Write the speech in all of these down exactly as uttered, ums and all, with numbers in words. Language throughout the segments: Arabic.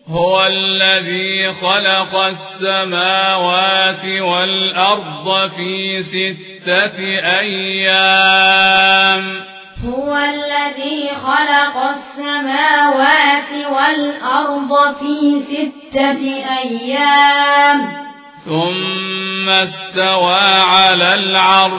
هو الذي خلق السماوات والأرض في ستة أيام هو الذي خلق السماوات والأرض في ستة أيام ثم استوى على العرش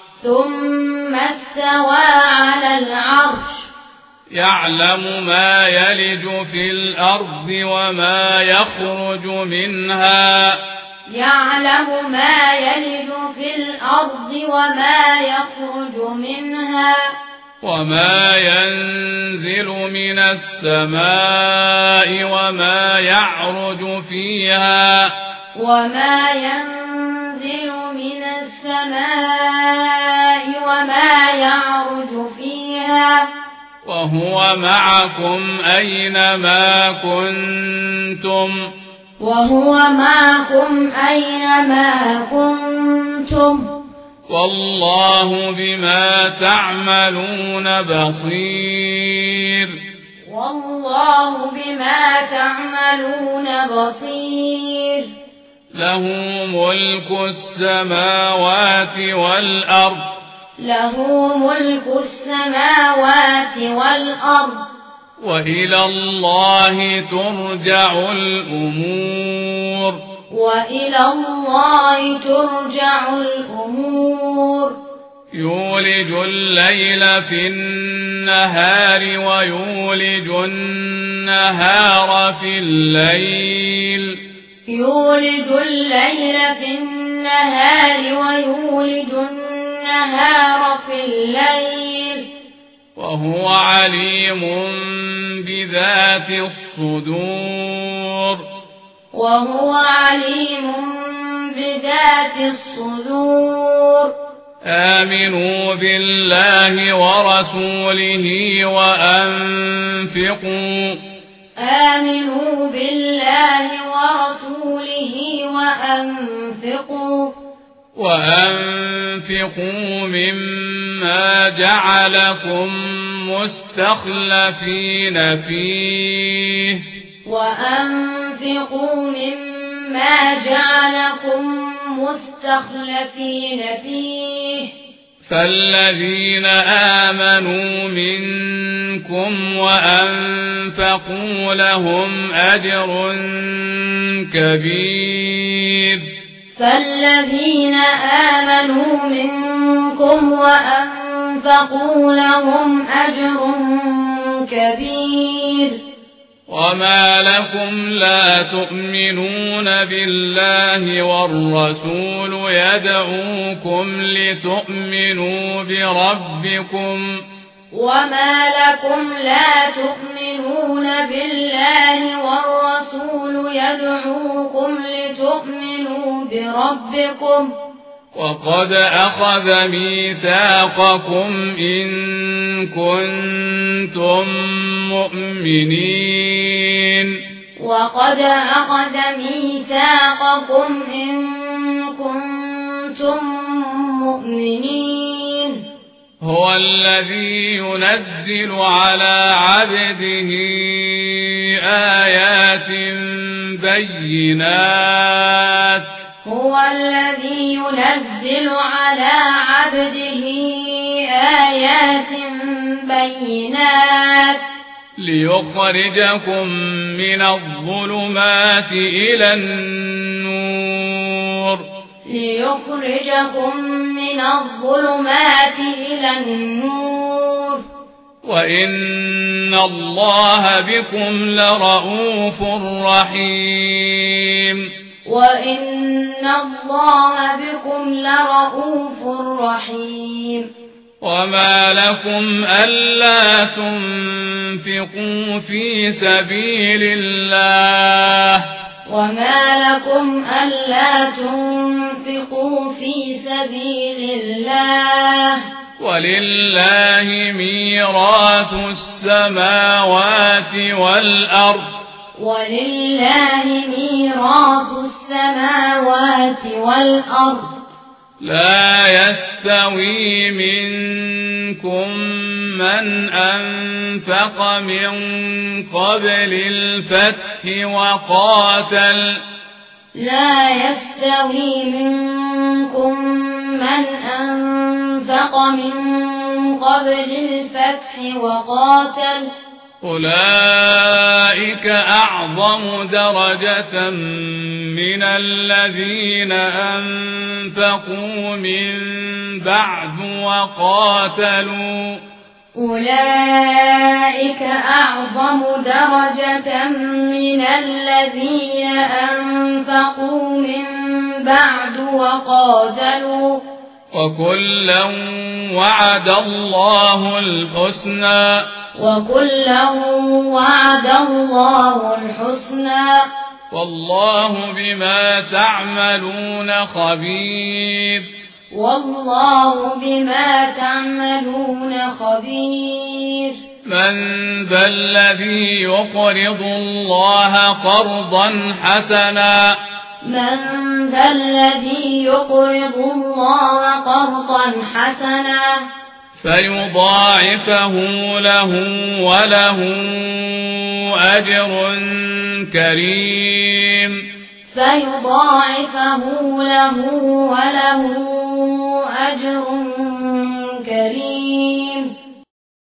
ثم استوى على العرش يعلم ما يلج في الأرض وما يخرج منها يعلم ما يلج في الأرض وما يخرج منها وما ينزل من السماء وما يعرج فيها وما ينزل من السماء وما يعرج فيها وهو معكم أينما كنتم وهو معكم أينما كنتم والله بما تعملون بصير والله بما تعملون بصير له ملك السماوات والأرض له ملك السماوات والأرض وإلى الله ترجع الأمور وإلى الله ترجع الأمور يولج الليل في النهار ويولج النهار في الليل يولج الليل في النهار ويولج النهار في الليل وهو عليم بذات الصدور وهو عليم بذات الصدور آمنوا بالله ورسوله وأنفقوا آمنوا بالله ورسوله وأنفقوا وأنفقوا مما جعلكم مستخلفين فيه وأنفقوا مما جعلكم مستخلفين فيه فالذين آمنوا منكم وأنفقوا لهم أجر كبير فالذين آمنوا منكم وأنفقوا لهم أجر كبير وما لكم لا تؤمنون بالله والرسول يدعوكم لتؤمنوا بربكم وما لكم لا تؤمنون بالله والرسول يدعوكم لتؤمنوا بربكم وقد أخذ ميثاقكم إن كنتم مؤمنين وقد أخذ ميثاقكم إن كنتم مؤمنين هو الذي ينزل على عبده آيات بينات هو الذي ينزل على عبده آيات بينات ليخرجكم من الظلمات إلى النور ليخرجكم من الظلمات إلى النور وإن الله بكم لرؤوف رحيم وإن الله بكم لرؤوف رحيم وما لكم ألا تنفقوا في سبيل الله وما لكم ألا تنفقوا في سبيل الله ولله ميراث السماوات والأرض ولله ميراث السماوات والأرض لا يستوي منكم من أنفق من قبل الفتح وقاتل لا يستوي منكم من أنفق من قبل الفتح وقاتل أولئك أعظم درجة من الذين أنفقوا من بعد وقاتلوا أولئك أعظم درجة من الذين أنفقوا من بعد وقاتلوا وكلا وعد الله الحسنى وكلا وعد الله الحسنى والله بما تعملون خبير والله بما تعملون خبير من ذا الذي يقرض الله قرضا حسنا من ذا الذي يقرض الله قرضا حسنا فيضاعفه له وله أجر كريم فيضاعفه له وله